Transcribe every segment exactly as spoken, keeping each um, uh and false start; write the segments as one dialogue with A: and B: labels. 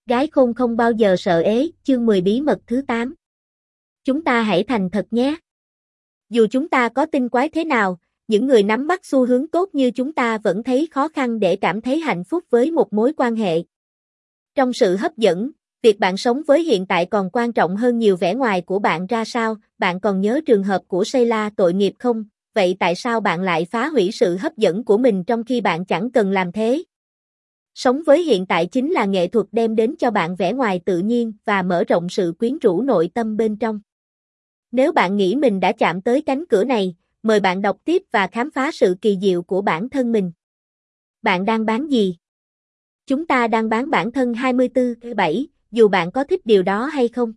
A: Gái khôn không bao giờ sợ ế, chương mười bí mật thứ tám. Chúng ta hãy thành thật nhé. Dù chúng ta có tinh quái thế nào, những người nắm bắt xu hướng tốt như chúng ta vẫn thấy khó khăn để cảm thấy hạnh phúc với một mối quan hệ. Trong sự hấp dẫn, việc bạn sống với hiện tại còn quan trọng hơn nhiều vẻ ngoài của bạn ra sao. Bạn còn nhớ trường hợp của Sheila tội nghiệp không? Vậy tại sao bạn lại phá hủy sự hấp dẫn của mình trong khi bạn chẳng cần làm thế? Sống với hiện tại chính là nghệ thuật đem đến cho bạn vẻ ngoài tự nhiên và mở rộng sự quyến rũ nội tâm bên trong. Nếu bạn nghĩ mình đã chạm tới cánh cửa này, mời bạn đọc tiếp và khám phá sự kỳ diệu của bản thân mình. Bạn đang bán gì? Chúng ta đang bán bản thân hai mươi tư bảy, dù bạn có thích điều đó hay không.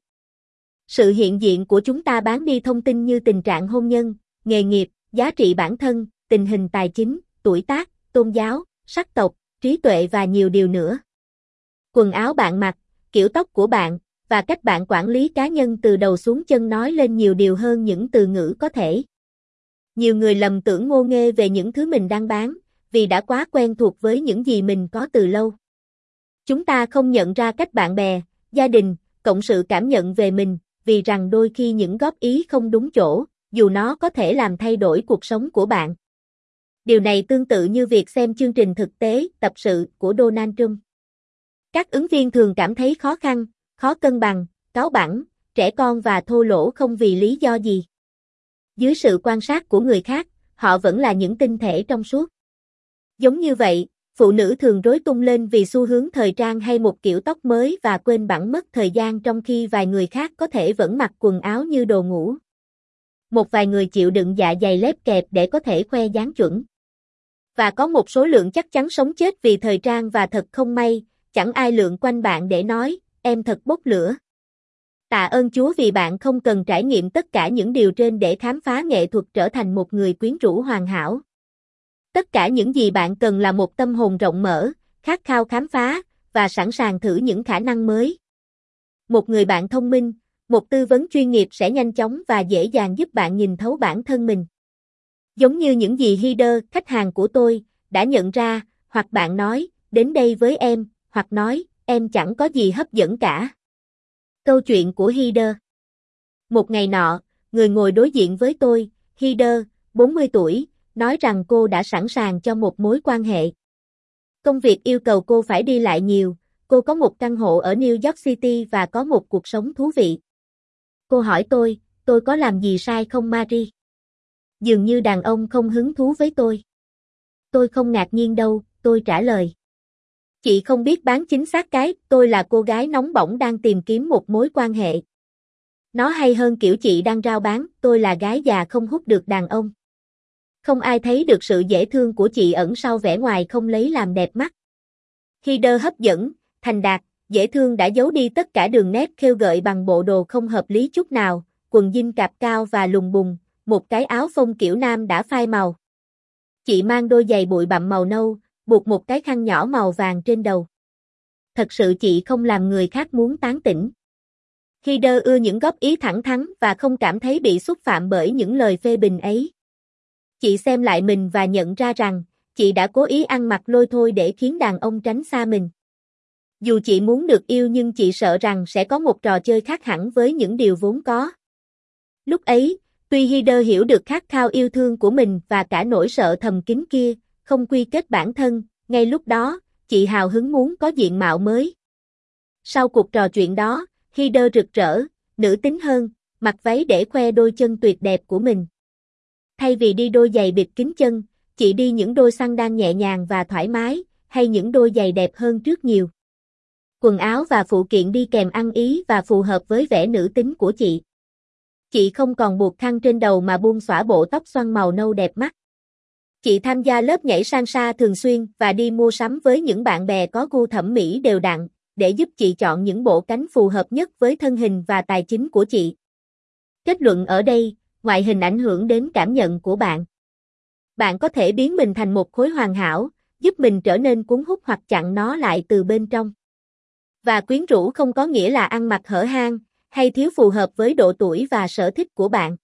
A: Sự hiện diện của chúng ta bán đi thông tin như tình trạng hôn nhân, nghề nghiệp, giá trị bản thân, tình hình tài chính, tuổi tác, tôn giáo, sắc tộc, trí tuệ và nhiều điều nữa. Quần áo bạn mặc, kiểu tóc của bạn, và cách bạn quản lý cá nhân từ đầu xuống chân nói lên nhiều điều hơn những từ ngữ có thể. Nhiều người lầm tưởng ngô nghê về những thứ mình đang bán, vì đã quá quen thuộc với những gì mình có từ lâu. Chúng ta không nhận ra cách bạn bè, gia đình, cộng sự cảm nhận về mình, vì rằng đôi khi những góp ý không đúng chỗ, dù nó có thể làm thay đổi cuộc sống của bạn. Điều này tương tự như việc xem chương trình thực tế, tập sự của Donald Trump. Các ứng viên thường cảm thấy khó khăn, khó cân bằng, cáu bẳn, trẻ con và thô lỗ không vì lý do gì. Dưới sự quan sát của người khác, họ vẫn là những tinh thể trong suốt. Giống như vậy, phụ nữ thường rối tung lên vì xu hướng thời trang hay một kiểu tóc mới và quên bẵng mất thời gian, trong khi vài người khác có thể vẫn mặc quần áo như đồ ngủ. Một vài người chịu đựng dạ dày lép kẹp để có thể khoe dáng chuẩn. Và có một số lượng chắc chắn sống chết vì thời trang, và thật không may, chẳng ai lượn quanh bạn để nói, em thật bốc lửa. Tạ ơn Chúa vì bạn không cần trải nghiệm tất cả những điều trên để khám phá nghệ thuật trở thành một người quyến rũ hoàn hảo. Tất cả những gì bạn cần là một tâm hồn rộng mở, khát khao khám phá, và sẵn sàng thử những khả năng mới. Một người bạn thông minh, một tư vấn chuyên nghiệp sẽ nhanh chóng và dễ dàng giúp bạn nhìn thấu bản thân mình. Giống như những gì Heather, khách hàng của tôi, đã nhận ra, hoặc bạn nói, đến đây với em, hoặc nói, em chẳng có gì hấp dẫn cả. Câu chuyện của Heather. Một ngày nọ, người ngồi đối diện với tôi, Heather, bốn mươi tuổi, nói rằng cô đã sẵn sàng cho một mối quan hệ. Công việc yêu cầu cô phải đi lại nhiều, cô có một căn hộ ở New York City và có một cuộc sống thú vị. Cô hỏi tôi, tôi có làm gì sai không Marie? Dường như đàn ông không hứng thú với tôi. Tôi không ngạc nhiên đâu, tôi trả lời. Chị không biết bán chính xác cái, tôi là cô gái nóng bỏng đang tìm kiếm một mối quan hệ. Nó hay hơn kiểu chị đang rao bán, tôi là gái già không hút được đàn ông. Không ai thấy được sự dễ thương của chị ẩn sau vẻ ngoài không lấy làm đẹp mắt. Heather hấp dẫn, thành đạt, dễ thương đã giấu đi tất cả đường nét khêu gợi bằng bộ đồ không hợp lý chút nào, quần jean cạp cao và lùng bùng, một cái áo phông kiểu nam đã phai màu. Chị mang đôi giày bụi bặm màu nâu, buộc một cái khăn nhỏ màu vàng trên đầu. Thật sự chị không làm người khác muốn tán tỉnh. Heather ưa những góp ý thẳng thắn và không cảm thấy bị xúc phạm bởi những lời phê bình ấy. Chị xem lại mình và nhận ra rằng, chị đã cố ý ăn mặc lôi thôi để khiến đàn ông tránh xa mình. Dù chị muốn được yêu nhưng chị sợ rằng sẽ có một trò chơi khác hẳn với những điều vốn có. Lúc ấy, tuy Heather hiểu được khát khao yêu thương của mình và cả nỗi sợ thầm kín kia, không quy kết bản thân, ngay lúc đó, chị hào hứng muốn có diện mạo mới. Sau cuộc trò chuyện đó, Heather rực rỡ, nữ tính hơn, mặc váy để khoe đôi chân tuyệt đẹp của mình. Thay vì đi đôi giày bịt kín chân, chị đi những đôi xăng nhẹ nhàng và thoải mái, hay những đôi giày đẹp hơn trước nhiều. Quần áo và phụ kiện đi kèm ăn ý và phù hợp với vẻ nữ tính của chị. Chị không còn buộc khăn trên đầu mà buông xõa bộ tóc xoăn màu nâu đẹp mắt. Chị tham gia lớp nhảy salsa thường xuyên và đi mua sắm với những bạn bè có gu thẩm mỹ đều đặn, để giúp chị chọn những bộ cánh phù hợp nhất với thân hình và tài chính của chị. Kết luận ở đây, ngoại hình ảnh hưởng đến cảm nhận của bạn. Bạn có thể biến mình thành một khối hoàn hảo, giúp mình trở nên cuốn hút hoặc chặn nó lại từ bên trong. Và quyến rũ không có nghĩa là ăn mặc hở hang, hay thiếu phù hợp với độ tuổi và sở thích của bạn.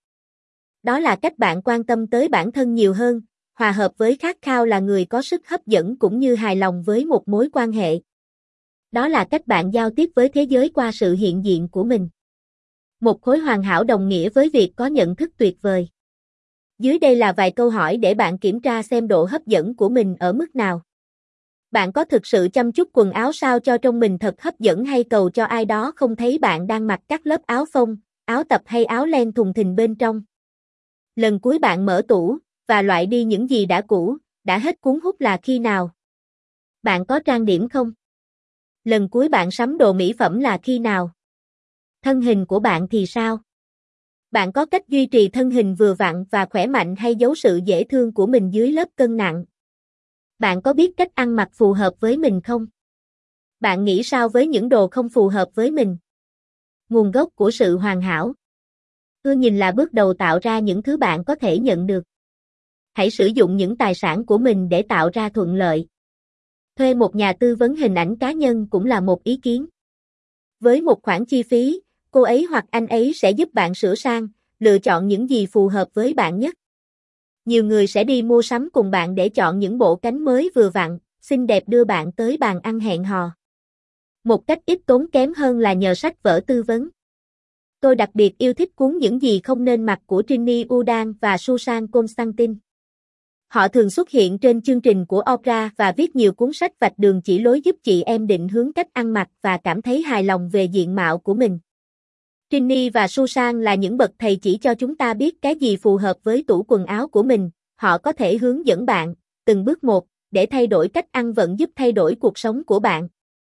A: Đó là cách bạn quan tâm tới bản thân nhiều hơn, hòa hợp với khát khao là người có sức hấp dẫn cũng như hài lòng với một mối quan hệ. Đó là cách bạn giao tiếp với thế giới qua sự hiện diện của mình. Một khối hoàn hảo đồng nghĩa với việc có nhận thức tuyệt vời. Dưới đây là vài câu hỏi để bạn kiểm tra xem độ hấp dẫn của mình ở mức nào. Bạn có thực sự chăm chút quần áo sao cho trông mình thật hấp dẫn hay cầu cho ai đó không thấy bạn đang mặc các lớp áo phông, áo tập hay áo len thùng thình bên trong? Lần cuối bạn mở tủ và loại đi những gì đã cũ, đã hết cuốn hút là khi nào? Bạn có trang điểm không? Lần cuối bạn sắm đồ mỹ phẩm là khi nào? Thân hình của bạn thì sao? Bạn có cách duy trì thân hình vừa vặn và khỏe mạnh hay giấu sự dễ thương của mình dưới lớp cân nặng? Bạn có biết cách ăn mặc phù hợp với mình không? Bạn nghĩ sao với những đồ không phù hợp với mình? Nguồn gốc của sự hoàn hảo. Ưa nhìn là bước đầu tạo ra những thứ bạn có thể nhận được. Hãy sử dụng những tài sản của mình để tạo ra thuận lợi. Thuê một nhà tư vấn hình ảnh cá nhân cũng là một ý kiến. Với một khoản chi phí, cô ấy hoặc anh ấy sẽ giúp bạn sửa sang, lựa chọn những gì phù hợp với bạn nhất. Nhiều người sẽ đi mua sắm cùng bạn để chọn những bộ cánh mới vừa vặn, xinh đẹp đưa bạn tới bàn ăn hẹn hò. Một cách ít tốn kém hơn là nhờ sách vở tư vấn. Tôi đặc biệt yêu thích cuốn Những gì không nên mặc của Trini Udan và Susan Constantine. Họ thường xuất hiện trên chương trình của Oprah và viết nhiều cuốn sách vạch đường chỉ lối giúp chị em định hướng cách ăn mặc và cảm thấy hài lòng về diện mạo của mình. Trini và Susan là những bậc thầy chỉ cho chúng ta biết cái gì phù hợp với tủ quần áo của mình. Họ có thể hướng dẫn bạn, từng bước một, để thay đổi cách ăn vẫn giúp thay đổi cuộc sống của bạn.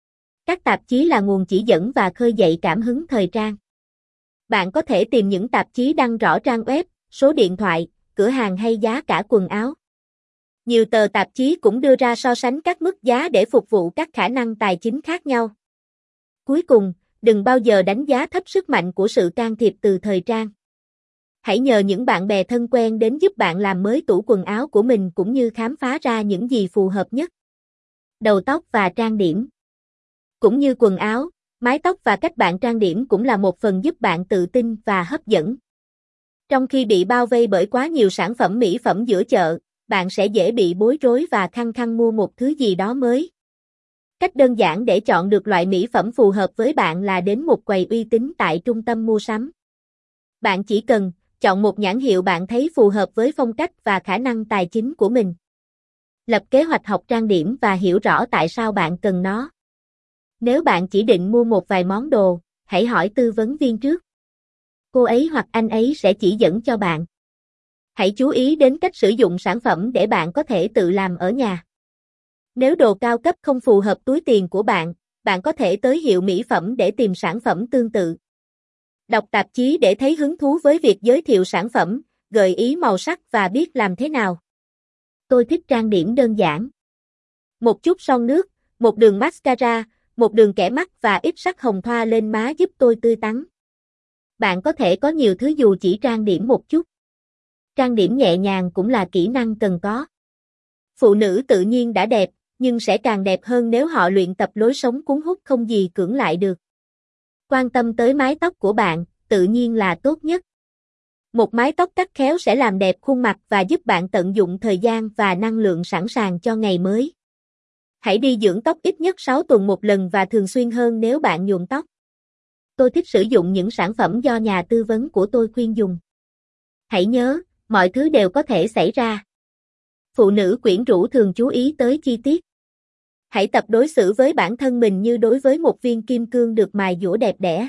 A: Các tạp chí là nguồn chỉ dẫn và khơi dậy cảm hứng thời trang. Bạn có thể tìm những tạp chí đăng rõ trang web, số điện thoại, cửa hàng hay giá cả quần áo. Nhiều tờ tạp chí cũng đưa ra so sánh các mức giá để phục vụ các khả năng tài chính khác nhau. Cuối cùng, đừng bao giờ đánh giá thấp sức mạnh của sự can thiệp từ thời trang. Hãy nhờ những bạn bè thân quen đến giúp bạn làm mới tủ quần áo của mình cũng như khám phá ra những gì phù hợp nhất. Đầu tóc và trang điểm. Cũng như quần áo, mái tóc và cách bạn trang điểm cũng là một phần giúp bạn tự tin và hấp dẫn. Trong khi bị bao vây bởi quá nhiều sản phẩm mỹ phẩm giữa chợ, bạn sẽ dễ bị bối rối và khăng khăng mua một thứ gì đó mới. Cách đơn giản để chọn được loại mỹ phẩm phù hợp với bạn là đến một quầy uy tín tại trung tâm mua sắm. Bạn chỉ cần chọn một nhãn hiệu bạn thấy phù hợp với phong cách và khả năng tài chính của mình. Lập kế hoạch học trang điểm và hiểu rõ tại sao bạn cần nó. Nếu bạn chỉ định mua một vài món đồ, hãy hỏi tư vấn viên trước. Cô ấy hoặc anh ấy sẽ chỉ dẫn cho bạn. Hãy chú ý đến cách sử dụng sản phẩm để bạn có thể tự làm ở nhà. Nếu đồ cao cấp không phù hợp túi tiền của bạn, bạn có thể tới hiệu mỹ phẩm để tìm sản phẩm tương tự. Đọc tạp chí để thấy hứng thú với việc giới thiệu sản phẩm, gợi ý màu sắc và biết làm thế nào. Tôi thích trang điểm đơn giản. Một chút son nước, một đường mascara, một đường kẻ mắt và ít sắc hồng thoa lên má giúp tôi tươi tắn. Bạn có thể có nhiều thứ dù chỉ trang điểm một chút. Trang điểm nhẹ nhàng cũng là kỹ năng cần có. Phụ nữ tự nhiên đã đẹp, nhưng sẽ càng đẹp hơn nếu họ luyện tập lối sống cuốn hút không gì cưỡng lại được. Quan tâm tới mái tóc của bạn, tự nhiên là tốt nhất. Một mái tóc cắt khéo sẽ làm đẹp khuôn mặt và giúp bạn tận dụng thời gian và năng lượng sẵn sàng cho ngày mới. Hãy đi dưỡng tóc ít nhất sáu tuần một lần và thường xuyên hơn nếu bạn nhuộm tóc. Tôi thích sử dụng những sản phẩm do nhà tư vấn của tôi khuyên dùng. Hãy nhớ, mọi thứ đều có thể xảy ra. Phụ nữ quyến rũ thường chú ý tới chi tiết. Hãy tập đối xử với bản thân mình như đối với một viên kim cương được mài dũa đẹp đẽ.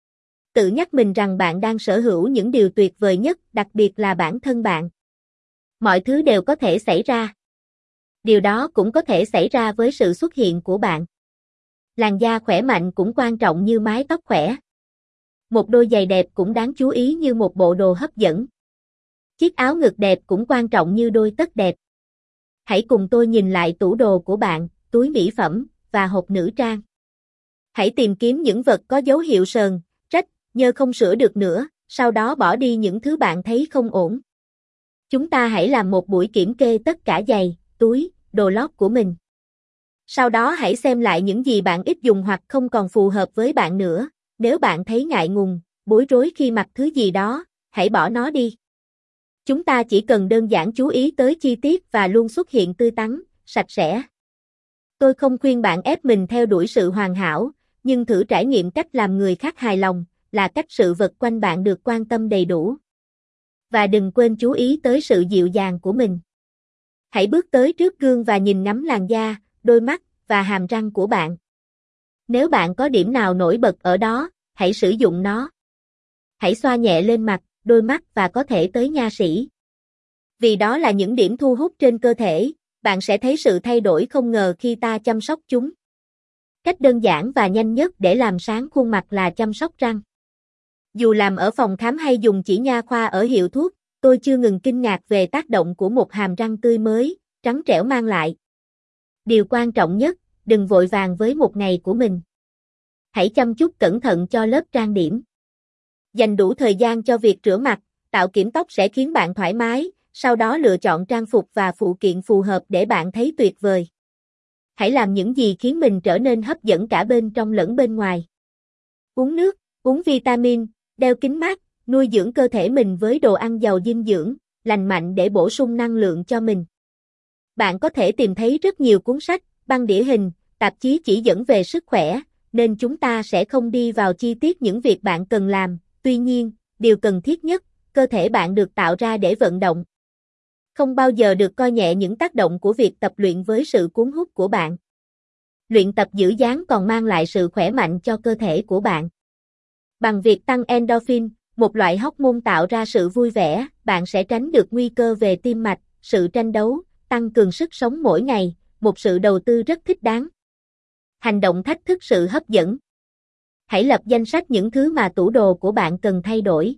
A: Tự nhắc mình rằng bạn đang sở hữu những điều tuyệt vời nhất, đặc biệt là bản thân bạn. Mọi thứ đều có thể xảy ra. Điều đó cũng có thể xảy ra với sự xuất hiện của bạn. Làn da khỏe mạnh cũng quan trọng như mái tóc khỏe. Một đôi giày đẹp cũng đáng chú ý như một bộ đồ hấp dẫn. Chiếc áo ngực đẹp cũng quan trọng như đôi tất đẹp. Hãy cùng tôi nhìn lại tủ đồ của bạn, túi mỹ phẩm và hộp nữ trang. Hãy tìm kiếm những vật có dấu hiệu sờn, rách, nhơ không sửa được nữa, sau đó bỏ đi những thứ bạn thấy không ổn. Chúng ta hãy làm một buổi kiểm kê tất cả giày, túi, đồ lót của mình. Sau đó hãy xem lại những gì bạn ít dùng hoặc không còn phù hợp với bạn nữa. Nếu bạn thấy ngại ngùng, bối rối khi mặc thứ gì đó, hãy bỏ nó đi. Chúng ta chỉ cần đơn giản chú ý tới chi tiết và luôn xuất hiện tươi tắn, sạch sẽ. Tôi không khuyên bạn ép mình theo đuổi sự hoàn hảo, nhưng thử trải nghiệm cách làm người khác hài lòng, là cách sự vật quanh bạn được quan tâm đầy đủ. Và đừng quên chú ý tới sự dịu dàng của mình. Hãy bước tới trước gương và nhìn ngắm làn da, đôi mắt và hàm răng của bạn. Nếu bạn có điểm nào nổi bật ở đó, hãy sử dụng nó. Hãy xoa nhẹ lên mặt, đôi mắt và có thể tới nha sĩ. Vì đó là những điểm thu hút trên cơ thể, bạn sẽ thấy sự thay đổi không ngờ khi ta chăm sóc chúng. Cách đơn giản và nhanh nhất để làm sáng khuôn mặt là chăm sóc răng. Dù làm ở phòng khám hay dùng chỉ nha khoa ở hiệu thuốc, tôi chưa ngừng kinh ngạc về tác động của một hàm răng tươi mới, trắng trẻo mang lại. Điều quan trọng nhất, đừng vội vàng với một ngày của mình. Hãy chăm chút cẩn thận cho lớp trang điểm. Dành đủ thời gian cho việc rửa mặt, tạo kiểm tóc sẽ khiến bạn thoải mái, sau đó lựa chọn trang phục và phụ kiện phù hợp để bạn thấy tuyệt vời. Hãy làm những gì khiến mình trở nên hấp dẫn cả bên trong lẫn bên ngoài. Uống nước, uống vitamin, đeo kính mát, nuôi dưỡng cơ thể mình với đồ ăn giàu dinh dưỡng, lành mạnh để bổ sung năng lượng cho mình. Bạn có thể tìm thấy rất nhiều cuốn sách, băng đĩa hình, tạp chí chỉ dẫn về sức khỏe, nên chúng ta sẽ không đi vào chi tiết những việc bạn cần làm. Tuy nhiên, điều cần thiết nhất, cơ thể bạn được tạo ra để vận động. Không bao giờ được coi nhẹ những tác động của việc tập luyện với sự cuốn hút của bạn. Luyện tập giữ dáng còn mang lại sự khỏe mạnh cho cơ thể của bạn. Bằng việc tăng endorphin, một loại hormone tạo ra sự vui vẻ, bạn sẽ tránh được nguy cơ về tim mạch, sự tranh đấu, tăng cường sức sống mỗi ngày, một sự đầu tư rất thích đáng. Hành động thách thức sự hấp dẫn. Hãy lập danh sách những thứ mà tủ đồ của bạn cần thay đổi.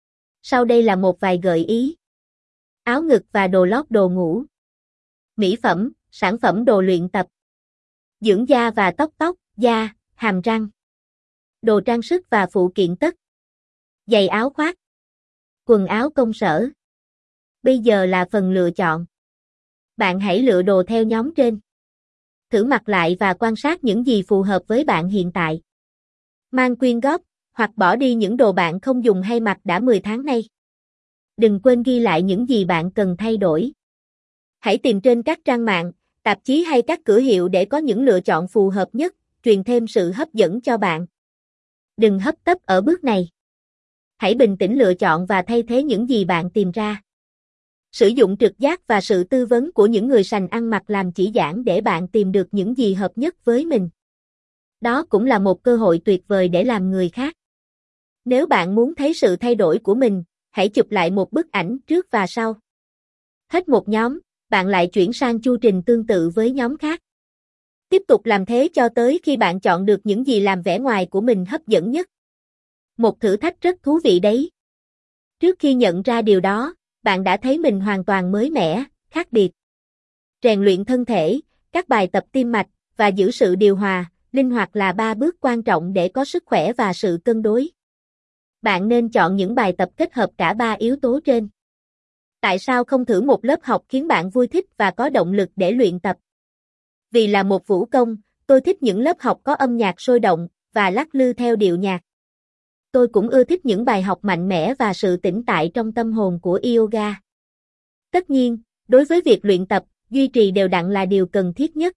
A: Sau đây là một vài gợi ý. Áo ngực và đồ lót đồ ngủ. Mỹ phẩm, sản phẩm đồ luyện tập. Dưỡng da và tóc tóc, da, hàm răng. Đồ trang sức và phụ kiện tất. Giày áo khoác. Quần áo công sở. Bây giờ là phần lựa chọn. Bạn hãy lựa đồ theo nhóm trên. Thử mặc lại và quan sát những gì phù hợp với bạn hiện tại. Mang quyên góp, hoặc bỏ đi những đồ bạn không dùng hay mặc đã mười tháng nay. Đừng quên ghi lại những gì bạn cần thay đổi. Hãy tìm trên các trang mạng, tạp chí hay các cửa hiệu để có những lựa chọn phù hợp nhất, truyền thêm sự hấp dẫn cho bạn. Đừng hấp tấp ở bước này. Hãy bình tĩnh lựa chọn và thay thế những gì bạn tìm ra. Sử dụng trực giác và sự tư vấn của những người sành ăn mặc làm chỉ dẫn để bạn tìm được những gì hợp nhất với mình. Đó cũng là một cơ hội tuyệt vời để làm người khác. Nếu bạn muốn thấy sự thay đổi của mình, hãy chụp lại một bức ảnh trước và sau. Hết một nhóm, bạn lại chuyển sang chu trình tương tự với nhóm khác. Tiếp tục làm thế cho tới khi bạn chọn được những gì làm vẻ ngoài của mình hấp dẫn nhất. Một thử thách rất thú vị đấy. Trước khi nhận ra điều đó, bạn đã thấy mình hoàn toàn mới mẻ, khác biệt. Rèn luyện thân thể, các bài tập tim mạch, và giữ sự điều hòa, linh hoạt là ba bước quan trọng để có sức khỏe và sự cân đối. Bạn nên chọn những bài tập kết hợp cả ba yếu tố trên. Tại sao không thử một lớp học khiến bạn vui thích và có động lực để luyện tập? Vì là một vũ công, tôi thích những lớp học có âm nhạc sôi động và lắc lư theo điệu nhạc. Tôi cũng ưa thích những bài học mạnh mẽ và sự tĩnh tại trong tâm hồn của yoga. Tất nhiên, đối với việc luyện tập, duy trì đều đặn là điều cần thiết nhất.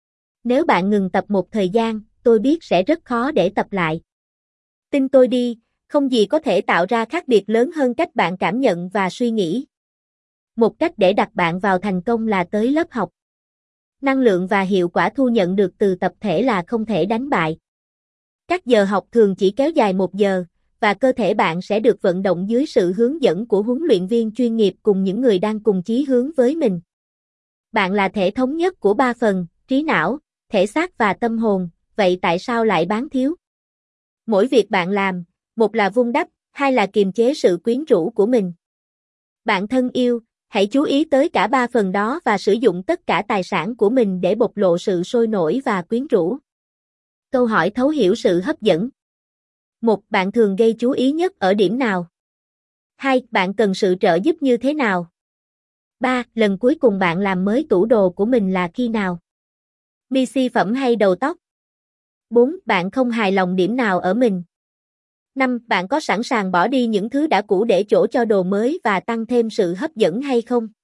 A: Nếu bạn ngừng tập một thời gian, tôi biết sẽ rất khó để tập lại. Tin tôi đi, không gì có thể tạo ra khác biệt lớn hơn cách bạn cảm nhận và suy nghĩ. Một cách để đặt bạn vào thành công là tới lớp học. Năng lượng và hiệu quả thu nhận được từ tập thể là không thể đánh bại. Các giờ học thường chỉ kéo dài một giờ, và cơ thể bạn sẽ được vận động dưới sự hướng dẫn của huấn luyện viên chuyên nghiệp cùng những người đang cùng chí hướng với mình. Bạn là thể thống nhất của ba phần, trí não, thể xác và tâm hồn, vậy tại sao lại bán thiếu? Mỗi việc bạn làm, một là vun đắp, hai là kiềm chế sự quyến rũ của mình. Bạn thân yêu, hãy chú ý tới cả ba phần đó và sử dụng tất cả tài sản của mình để bộc lộ sự sôi nổi và quyến rũ. Câu hỏi thấu hiểu sự hấp dẫn. một. Bạn thường gây chú ý nhất ở điểm nào? hai. Bạn cần sự trợ giúp như thế nào? ba. Lần cuối cùng bạn làm mới tủ đồ của mình là khi nào? Mi xi phẩm hay đầu tóc? bốn. Bạn không hài lòng điểm nào ở mình? năm. Bạn có sẵn sàng bỏ đi những thứ đã cũ để chỗ cho đồ mới và tăng thêm sự hấp dẫn hay không?